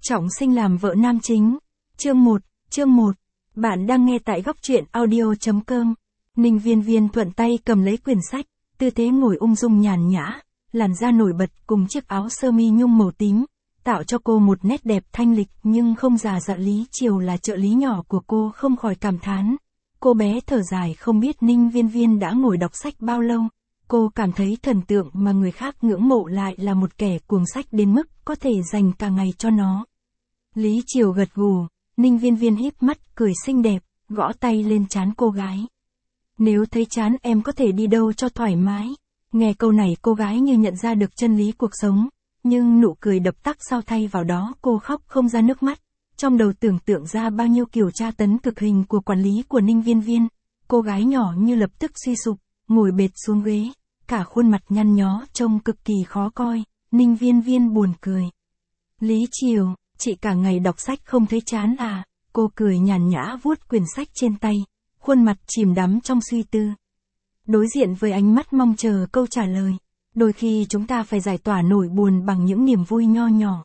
Trọng sinh làm vợ nam chính. Chương 1. Bạn đang nghe tại góc truyện audio.com. Ninh Viên Viên thuận tay cầm lấy quyển sách, tư thế ngồi ung dung nhàn nhã, làn da nổi bật cùng chiếc áo sơ mi nhung màu tím, tạo cho cô một nét đẹp thanh lịch nhưng không già dặn. Lý Triều là trợ lý nhỏ của cô không khỏi cảm thán. Cô bé thở dài không biết Ninh Viên Viên đã ngồi đọc sách bao lâu. Cô cảm thấy thần tượng mà người khác ngưỡng mộ lại là một kẻ cuồng sách đến mức có thể dành cả ngày cho nó. Lý Triều gật gù, Ninh Viên Viên híp mắt cười xinh đẹp, gõ tay lên trán cô gái. Nếu thấy chán em có thể đi đâu cho thoải mái. Nghe câu này cô gái như nhận ra được chân lý cuộc sống, nhưng nụ cười đập tắt sau thay vào đó cô khóc không ra nước mắt. Trong đầu tưởng tượng ra bao nhiêu kiểu tra tấn cực hình của quản lý của Ninh Viên Viên, cô gái nhỏ như lập tức suy sụp, ngồi bệt xuống ghế, cả khuôn mặt nhăn nhó trông cực kỳ khó coi. Ninh Viên Viên buồn cười. Lý Triều, chị cả ngày đọc sách không thấy chán à? Cô cười nhàn nhã vuốt quyển sách trên tay, khuôn mặt chìm đắm trong suy tư. Đối diện với ánh mắt mong chờ câu trả lời, đôi khi chúng ta phải giải tỏa nỗi buồn bằng những niềm vui nho nhỏ.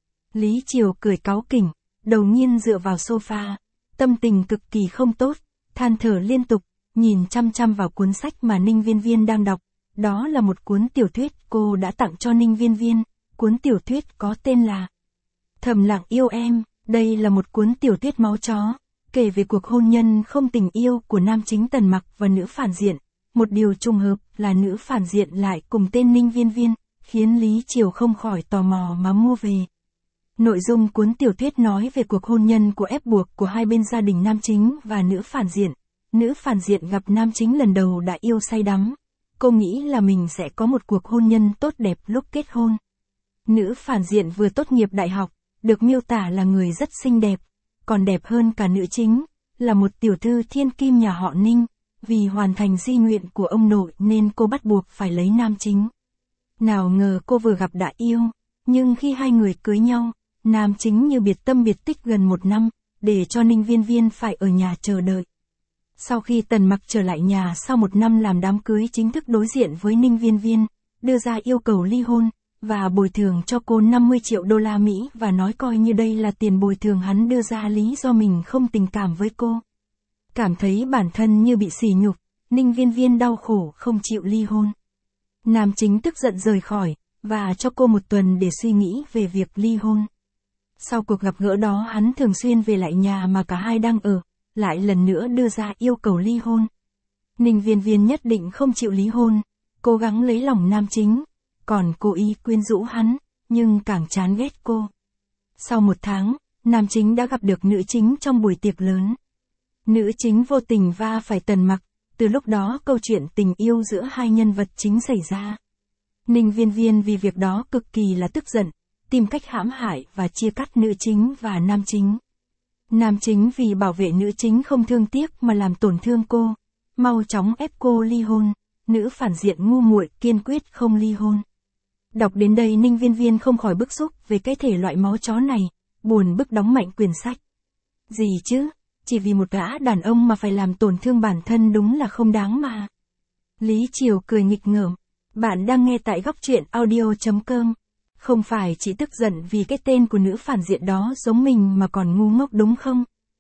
Lý Triều cười cáu kỉnh, đầu nghiêng dựa vào sofa, tâm tình cực kỳ không tốt, than thở liên tục, nhìn chăm chăm vào cuốn sách mà Ninh Viên Viên đang đọc. Đó là một cuốn tiểu thuyết cô đã tặng cho Ninh Viên Viên, cuốn tiểu thuyết có tên là Thầm Lặng Yêu Em. Đây là một cuốn tiểu thuyết máu chó, kể về cuộc hôn nhân không tình yêu của nam chính Tần Mặc và nữ phản diện. Một điều trùng hợp là nữ phản diện lại cùng tên Ninh Viên Viên, khiến Lý Triều không khỏi tò mò mà mua về. Nội dung cuốn tiểu thuyết nói về cuộc hôn nhân của ép buộc của hai bên gia đình nam chính và nữ phản diện. Nữ phản diện gặp nam chính lần đầu đã yêu say đắm. Cô nghĩ là mình sẽ có một cuộc hôn nhân tốt đẹp lúc kết hôn. Nữ phản diện vừa tốt nghiệp đại học, được miêu tả là người rất xinh đẹp, còn đẹp hơn cả nữ chính, là một tiểu thư thiên kim nhà họ Ninh. Vì hoàn thành di nguyện của ông nội nên cô bắt buộc phải lấy nam chính. Nào ngờ cô vừa gặp đã yêu, nhưng khi hai người cưới nhau, nam chính như biệt tâm biệt tích gần 1 năm, để cho Ninh Viên Viên phải ở nhà chờ đợi. Sau khi Tần Mặc trở lại nhà sau 1 năm làm đám cưới chính thức đối diện với Ninh Viên Viên, đưa ra yêu cầu ly hôn, và bồi thường cho cô 50 triệu đô la Mỹ và nói coi như đây là tiền bồi thường hắn đưa ra lý do mình không tình cảm với cô. Cảm thấy bản thân như bị sỉ nhục, Ninh Viên Viên đau khổ không chịu ly hôn. Nam chính tức giận rời khỏi, và cho cô 1 tuần để suy nghĩ về việc ly hôn. Sau cuộc gặp gỡ đó hắn thường xuyên về lại nhà mà cả hai đang ở, lại lần nữa đưa ra yêu cầu ly hôn. Ninh Viên Viên nhất định không chịu ly hôn, cố gắng lấy lòng nam chính, còn cố ý quyến rũ hắn, nhưng càng chán ghét cô. Sau 1 tháng, nam chính đã gặp được nữ chính trong buổi tiệc lớn. Nữ chính vô tình va phải Tần Mặc, từ lúc đó câu chuyện tình yêu giữa hai nhân vật chính xảy ra. Ninh Viên Viên vì việc đó cực kỳ là tức giận, tìm cách hãm hại và chia cắt nữ chính và nam chính. Nam chính vì bảo vệ nữ chính không thương tiếc mà làm tổn thương cô, mau chóng ép cô ly hôn, nữ phản diện ngu muội kiên quyết không ly hôn. Đọc đến đây Ninh Viên Viên không khỏi bức xúc về cái thể loại máu chó này, buồn bực đóng mạnh quyển sách. Gì chứ? Chỉ vì một gã đàn ông mà phải làm tổn thương bản thân đúng là không đáng mà. Lý Triều cười nghịch ngợm. Bạn đang nghe tại góc truyện audio.com. Không phải chỉ tức giận vì cái tên của nữ phản diện đó giống mình mà còn ngu ngốc đúng không?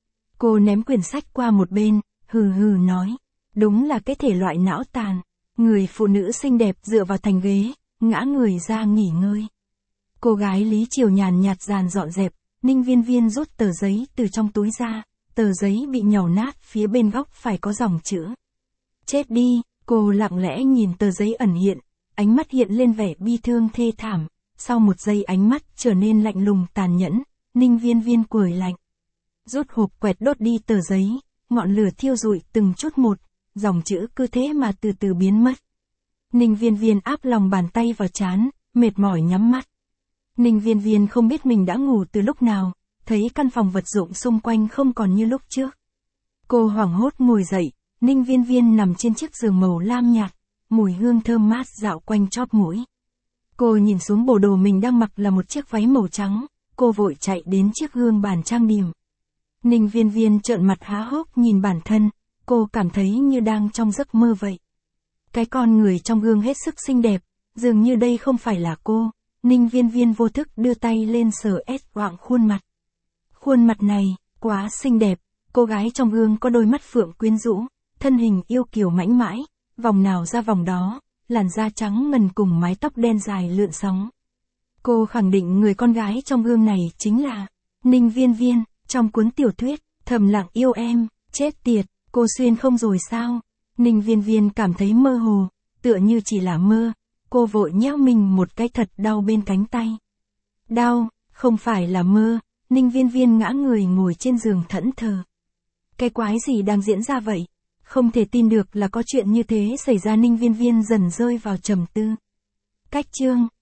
Cô ném quyển sách qua một bên, hừ hừ nói. Đúng là cái thể loại não tàn. Người phụ nữ xinh đẹp dựa vào thành ghế, ngã người ra nghỉ ngơi. Cô gái Lý Triều nhàn nhạt dàn dọn dẹp, Ninh Viên Viên rút tờ giấy từ trong túi ra. Tờ giấy bị nhàu nát, phía bên góc phải có dòng chữ. Chết đi, cô lặng lẽ nhìn tờ giấy ẩn hiện, ánh mắt hiện lên vẻ bi thương thê thảm, sau 1 giây ánh mắt trở nên lạnh lùng tàn nhẫn, Ninh Viên Viên cười lạnh. Rút hộp quẹt đốt đi tờ giấy, ngọn lửa thiêu rụi từng chút một, dòng chữ cứ thế mà từ từ biến mất. Ninh Viên Viên áp lòng bàn tay vào trán, mệt mỏi nhắm mắt. Ninh Viên Viên không biết mình đã ngủ từ lúc nào. Thấy căn phòng vật dụng xung quanh không còn như lúc trước. Cô hoảng hốt ngồi dậy, Ninh Viên Viên nằm trên chiếc giường màu lam nhạt, mùi hương thơm mát dạo quanh chóp mũi. Cô nhìn xuống bộ đồ mình đang mặc là một chiếc váy màu trắng, cô vội chạy đến chiếc gương bàn trang điểm. Ninh Viên Viên trợn mặt há hốc nhìn bản thân, cô cảm thấy như đang trong giấc mơ vậy. Cái con người trong gương hết sức xinh đẹp, dường như đây không phải là cô, Ninh Viên Viên vô thức đưa tay lên sờ quạng khuôn mặt. Khuôn mặt này, quá xinh đẹp, cô gái trong gương có đôi mắt phượng quyến rũ, thân hình yêu kiều mảnh mãi, vòng nào ra vòng đó, làn da trắng ngần cùng mái tóc đen dài lượn sóng. Cô khẳng định người con gái trong gương này chính là Ninh Viên Viên, trong cuốn tiểu thuyết, Thầm Lặng Yêu Em, chết tiệt, cô xuyên không rồi sao? Ninh Viên Viên cảm thấy mơ hồ, tựa như chỉ là mơ, cô vội nhéo mình một cái thật đau bên cánh tay. Đau, không phải là mơ, Ninh Viên Viên ngã người ngồi trên giường thẫn thờ. Cái quái gì đang diễn ra vậy? Không thể tin được là có chuyện như thế xảy ra. Ninh Viên Viên dần rơi vào trầm tư. Cách chương